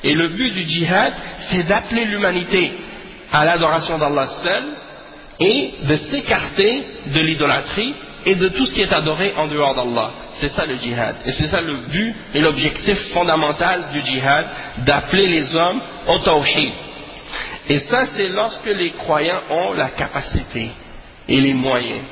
Et le but du djihad, c'est d'appeler l'humanité à l'adoration d'Allah seul et de s'écarter de l'idolâtrie et de tout ce qui est adoré en dehors d'Allah. C'est ça le djihad. Et c'est ça le but et l'objectif fondamental du djihad, d'appeler les hommes au tawhid. Et ça, c'est lorsque les croyants ont la capacité et les moyens.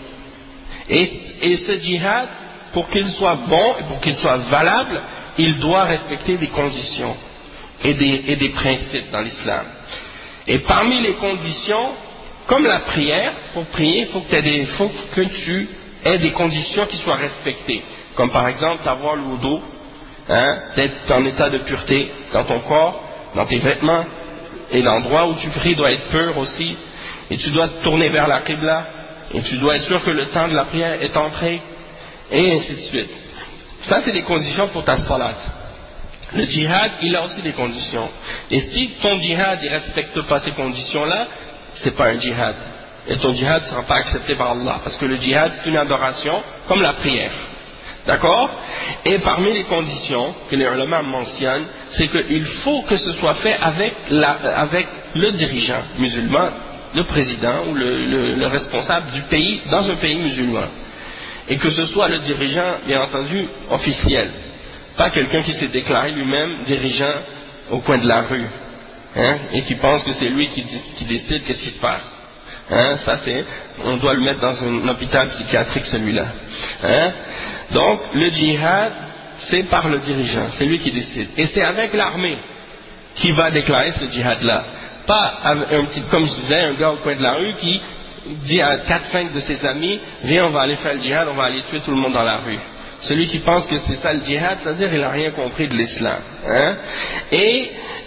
Et ce djihad, pour qu'il soit bon et pour qu'il soit valable, il doit respecter des conditions et des principes dans l'islam. Et parmi les conditions, comme la prière, pour prier, il faut que tu aies des conditions qui soient respectées. Comme par exemple, avoir le wudu, d'être en état de pureté dans ton corps, dans tes vêtements, et l'endroit où tu pries doit être pur aussi, et tu dois te tourner vers la qibla, et tu dois être sûr que le temps de la prière est entré, et ainsi de suite. Ça, c'est des conditions pour ta salat. Le djihad, il a aussi des conditions. Et si ton djihad ne respecte pas ces conditions-là, c'est pas un djihad. Et ton djihad ne sera pas accepté par Allah. Parce que le djihad, c'est une adoration, comme la prière. D'accord? Et parmi les conditions que les ulama mentionnent, c'est qu'il faut que ce soit fait avec le dirigeant musulman, le président ou le responsable du pays, dans un pays musulman. Et que ce soit le dirigeant, bien entendu, officiel. Pas quelqu'un qui s'est déclaré lui-même dirigeant au coin de la rue, et qui pense que c'est lui qui décide qu'est-ce qui se passe. Ça on doit le mettre dans un hôpital psychiatrique, celui-là. Donc le djihad, c'est par le dirigeant, c'est lui qui décide. Et c'est avec l'armée qui va déclarer ce djihad-là. Pas comme je disais, un gars au coin de la rue qui dit à 4-5 de ses amis, viens, on va aller faire le djihad, on va aller tuer tout le monde dans la rue. Celui qui pense que c'est ça le djihad, c'est-à-dire qu'il n'a rien compris de l'islam. Et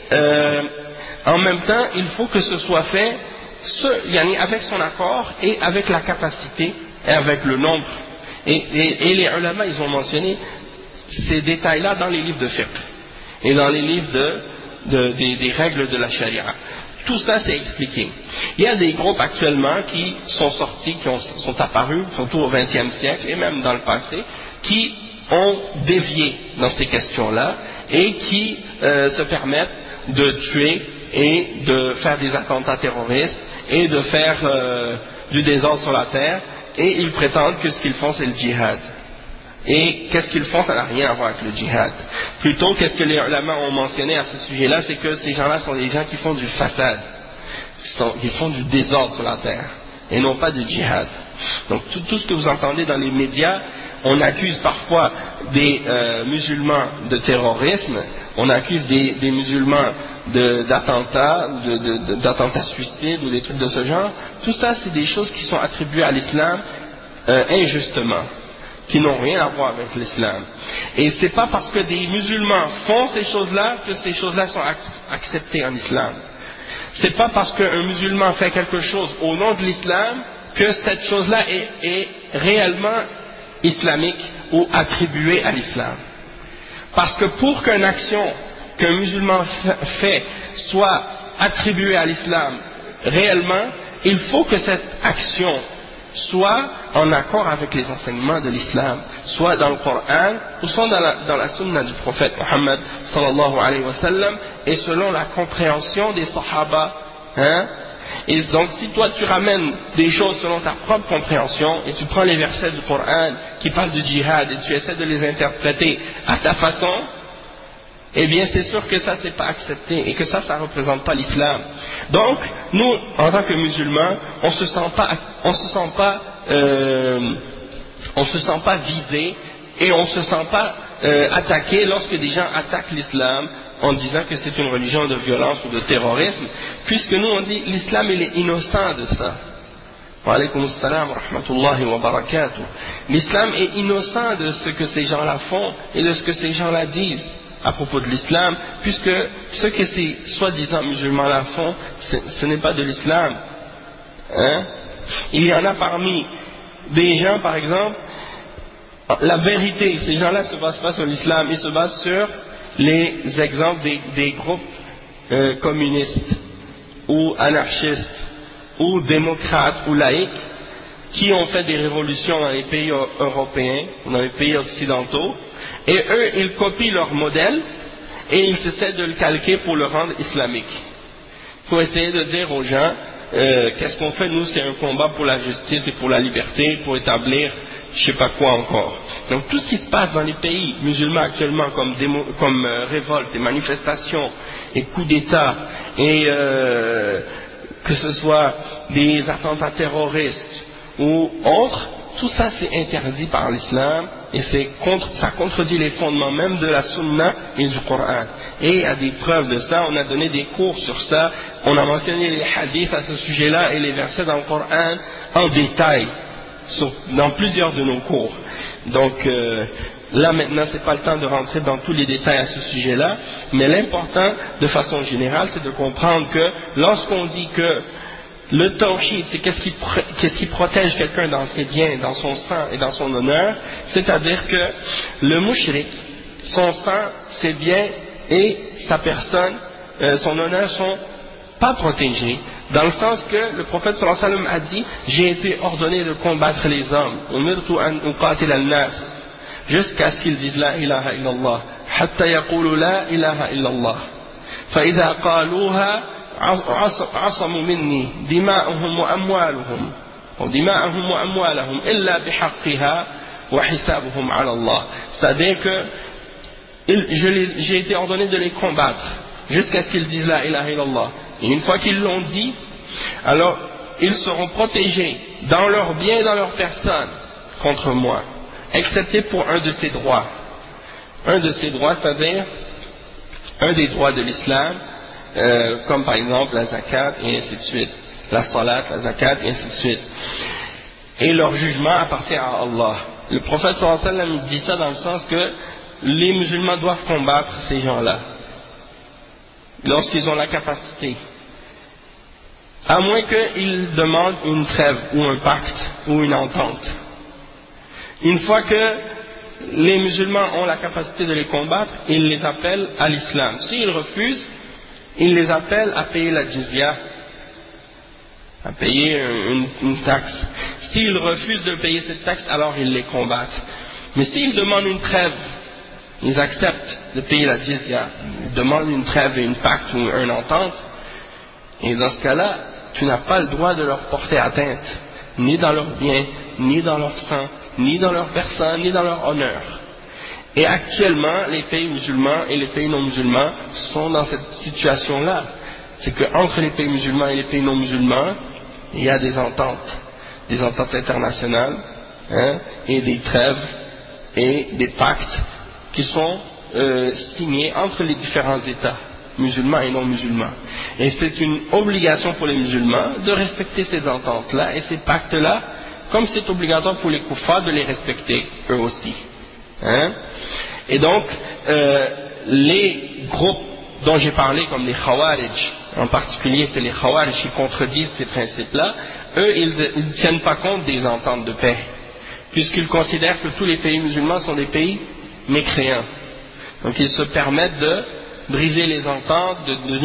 en même temps, il faut que ce soit fait avec son accord et avec la capacité et avec le nombre. Et les ulama, ils ont mentionné ces détails-là dans les livres de fiqh et dans les livres des règles de la charia. Tout ça, c'est expliqué. Il y a des groupes actuellement qui sont sortis, sont apparus, surtout au XXe siècle et même dans le passé, qui ont dévié dans ces questions-là et qui se permettent de tuer et de faire des attentats terroristes et de faire du désordre sur la terre, et ils prétendent que ce qu'ils font, c'est le djihad. Et qu'est-ce qu'ils font, ça n'a rien à voir avec le djihad. Plutôt, qu'est-ce que les ulama ont mentionné à ce sujet-là, c'est que ces gens-là sont des gens qui font du fasad, qui font du désordre sur la terre, et non pas du djihad. Donc tout ce que vous entendez dans les médias, on accuse parfois des musulmans de terrorisme, on accuse des musulmans d'attentats, d'attentats suicides ou des trucs de ce genre. Tout ça, c'est des choses qui sont attribuées à l'islam injustement, qui n'ont rien à voir avec l'islam. Et c'est pas parce que des musulmans font ces choses-là que ces choses-là sont acceptées en islam. C'est pas parce qu'un musulman fait quelque chose au nom de l'islam que cette chose-là est réellement islamique ou attribuée à l'islam. Parce que pour qu'une action qu'un musulman fait soit attribuée à l'islam réellement, il faut que cette action soit en accord avec les enseignements de l'islam, soit dans le Coran ou soit dans la sunna du prophète Muhammad sallallahu alayhi wa sallam, et selon la compréhension des sahaba. Et donc si toi tu ramènes des choses selon ta propre compréhension et tu prends les versets du Coran qui parlent du djihad et tu essaies de les interpréter à ta façon, eh bien c'est sûr que ça c'est pas accepté et que ça représente pas l'islam. Donc nous en tant que musulmans, on se sent pas visés et on se sent pas attaqué lorsque des gens attaquent l'islam en disant que c'est une religion de violence ou de terrorisme, puisque nous on dit l'islam il est innocent de ça. Wa alaykum assalam wa rahmatullahi wa barakatuh. L'islam est innocent de ce que ces gens-là font et de ce que ces gens-là disent à propos de l'islam, puisque ce que ces soi-disant musulmans-là font, ce n'est pas de l'islam. Il y en a parmi des gens, par exemple, la vérité, ces gens-là ne se basent pas sur l'islam, ils se basent sur les exemples des groupes communistes ou anarchistes ou démocrates ou laïcs qui ont fait des révolutions dans les pays européens ou dans les pays occidentaux, et eux ils copient leur modèle et ils essaient de le calquer pour le rendre islamique. Il faut essayer de dire aux gens, qu'est-ce qu'on fait? Nous, c'est un combat pour la justice et pour la liberté, pour établir je sais pas quoi encore. Donc tout ce qui se passe dans les pays musulmans actuellement comme révoltes et manifestations et coups d'État et que ce soit des attentats terroristes ou autres, tout ça c'est interdit par l'islam et ça contredit les fondements même de la sunna et du Coran. Et il y a des preuves de ça, on a donné des cours sur ça, on a mentionné les hadiths à ce sujet-là et les versets dans le Coran en détail, dans plusieurs de nos cours. Donc là maintenant c'est pas le temps de rentrer dans tous les détails à ce sujet-là, mais l'important de façon générale c'est de comprendre que lorsqu'on dit que le tawhid, c'est qu'est-ce qui protège quelqu'un dans ses biens, dans son sang et dans son honneur, c'est-à-dire que le mushrik, son sang, ses biens et sa personne, son honneur sont pas protégés, dans le sens que le prophète sallallahu alayhi wa sallam a dit, j'ai été ordonné de combattre les hommes, umirtu an uqatil al-nas, jusqu'à ce qu'ils disent la ilaha illallah, hatta yaqulu la ilaha illallah, fa idha qaluha عصموا مني دماءهم وأموالهم إلا بحقها وحسابهم على الله. C'est-à-dire que j'ai été ordonné de les combattre jusqu'à ce qu'ils disent la ilaha illallah. Et une fois qu'ils l'ont dit, alors ils seront protégés dans leurs biens et dans leur personne contre moi, excepté pour un de ces droits. Un de ces droits, c'est-à-dire un des droits de l'islam, comme par exemple la zakat et ainsi de suite, la salat, la zakat et ainsi de suite. Et leur jugement appartient à Allah. Le prophète sallallahu alayhi wa sallam dit ça dans le sens que les musulmans doivent combattre ces gens-là lorsqu'ils ont la capacité, à moins qu'ils demandent une trêve ou un pacte ou une entente. Une fois que les musulmans ont la capacité de les combattre, ils les appellent à l'islam. S'ils refusent, il les appelle à payer la jizya, à payer une taxe. S'ils refusent de payer cette taxe, alors ils les combattent. Mais s'ils demandent une trêve, ils acceptent de payer la jizya, ils demandent une trêve et une pacte ou une entente, et dans ce cas-là, tu n'as pas le droit de leur porter atteinte, ni dans leurs biens, ni dans leur sang, ni dans leur personne, ni dans leur honneur. Et actuellement, les pays musulmans et les pays non musulmans sont dans cette situation-là. C'est qu'entre les pays musulmans et les pays non musulmans, il y a des ententes internationales, et des trêves et des pactes qui sont signés entre les différents États, musulmans et non musulmans. Et c'est une obligation pour les musulmans de respecter ces ententes-là et ces pactes-là, comme c'est obligatoire pour les kuffars de les respecter eux aussi. Et donc les groupes dont j'ai parlé comme les Khawarij, en particulier c'est les Khawarij qui contredisent ces principes-là, eux ils ne tiennent pas compte des ententes de paix, puisqu'ils considèrent que tous les pays musulmans sont des pays mécréants. Donc ils se permettent de briser les ententes,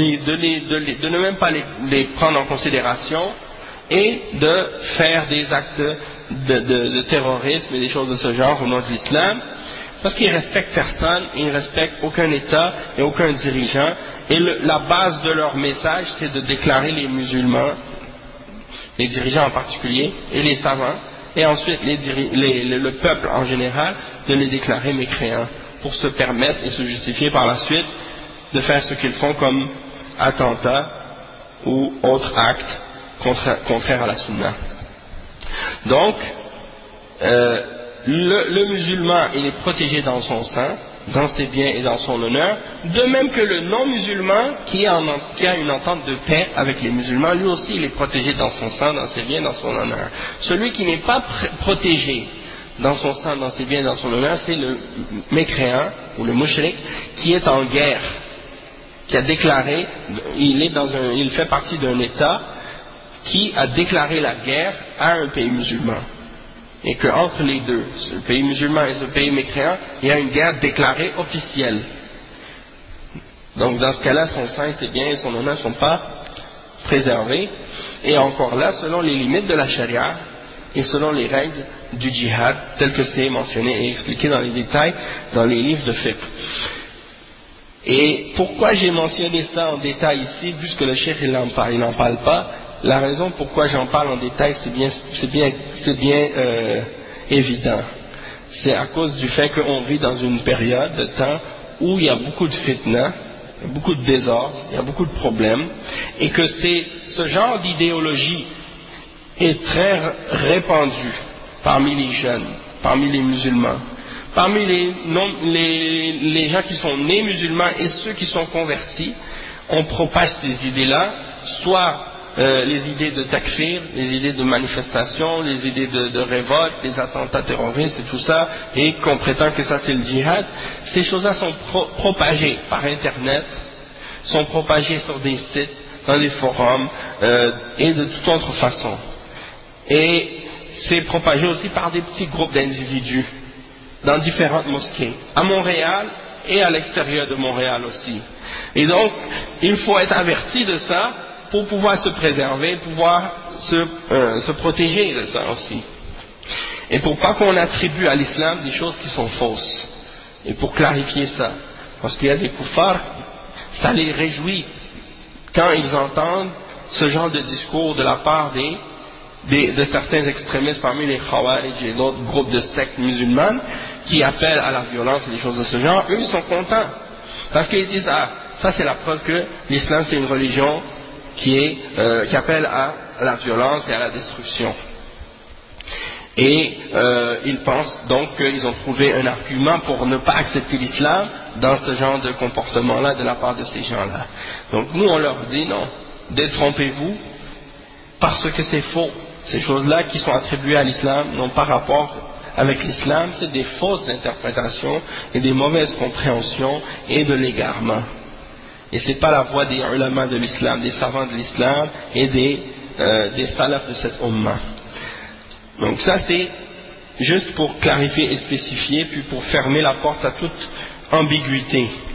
de ne même pas les prendre en considération et de faire des actes de terrorisme et des choses de ce genre au nom de l'islam, parce qu'ils ne respectent personne, ils ne respectent aucun État et aucun dirigeant, et la base de leur message c'est de déclarer les musulmans, les dirigeants en particulier, et les savants, et ensuite le peuple en général, de les déclarer mécréants, pour se permettre et se justifier par la suite de faire ce qu'ils font comme attentat ou autre acte contraire à la sunna. Donc le musulman il est protégé dans son sang, dans ses biens et dans son honneur, de même que le non-musulman qui a une entente de paix avec les musulmans, lui aussi il est protégé dans son sang, dans ses biens, dans son honneur. Celui qui n'est pas protégé dans son sang, dans ses biens, dans son honneur, c'est le mécréant ou le mushrik qui est en guerre, qui a déclaré, il fait partie d'un État qui a déclaré la guerre à un pays musulman. Et qu'entre les deux, le pays musulman et ce pays mécréant, il y a une guerre déclarée officielle. Donc dans ce cas-là, son sang, ses biens et son honneur ne sont pas préservés. Et encore là, selon les limites de la charia et selon les règles du djihad, tel que c'est mentionné et expliqué dans les détails dans les livres de fiqh. Et pourquoi j'ai mentionné ça en détail ici, puisque le cheikh il n'en parle pas, la raison pourquoi j'en parle en détail c'est bien évident. C'est à cause du fait qu'on vit dans une période de temps où il y a beaucoup de fitna, beaucoup de désordre, il y a beaucoup de problèmes, et que ce genre d'idéologie est très répandu parmi les jeunes, parmi les musulmans, parmi les gens qui sont nés musulmans et ceux qui sont convertis. On propage ces idées-là, soit les idées de takfir, les idées de manifestation, les idées de révolte, les attentats terroristes et tout ça, et qu'on prétend que ça c'est le djihad. Ces choses-là sont propagées par internet, sont propagées sur des sites, dans des forums, et de toute autre façon. Et c'est propagé aussi par des petits groupes d'individus, dans différentes mosquées, à Montréal et à l'extérieur de Montréal aussi. Et donc, il faut être averti de ça, pour pouvoir se préserver, pouvoir se protéger de ça aussi. Et pour pas qu'on attribue à l'islam des choses qui sont fausses. Et pour clarifier ça. Parce qu'il y a des koufars, ça les réjouit quand ils entendent ce genre de discours de la part de certains extrémistes parmi les Khawarij et d'autres groupes de sectes musulmanes qui appellent à la violence et des choses de ce genre. Eux, ils sont contents. Parce qu'ils disent, ça c'est la preuve que l'islam c'est une religion qui appelle à la violence et à la destruction. Et ils pensent donc qu'ils ont trouvé un argument pour ne pas accepter l'islam dans ce genre de comportement-là de la part de ces gens-là. Donc nous on leur dit non, détrompez-vous parce que c'est faux. Ces choses-là qui sont attribuées à l'islam n'ont pas rapport avec l'islam, c'est des fausses interprétations et des mauvaises compréhensions et de l'égarement. Et ce n'est pas la voie des ulama de l'islam, des savants de l'islam et des salafs de cette ummah. Donc ça c'est juste pour clarifier et spécifier, puis pour fermer la porte à toute ambiguïté.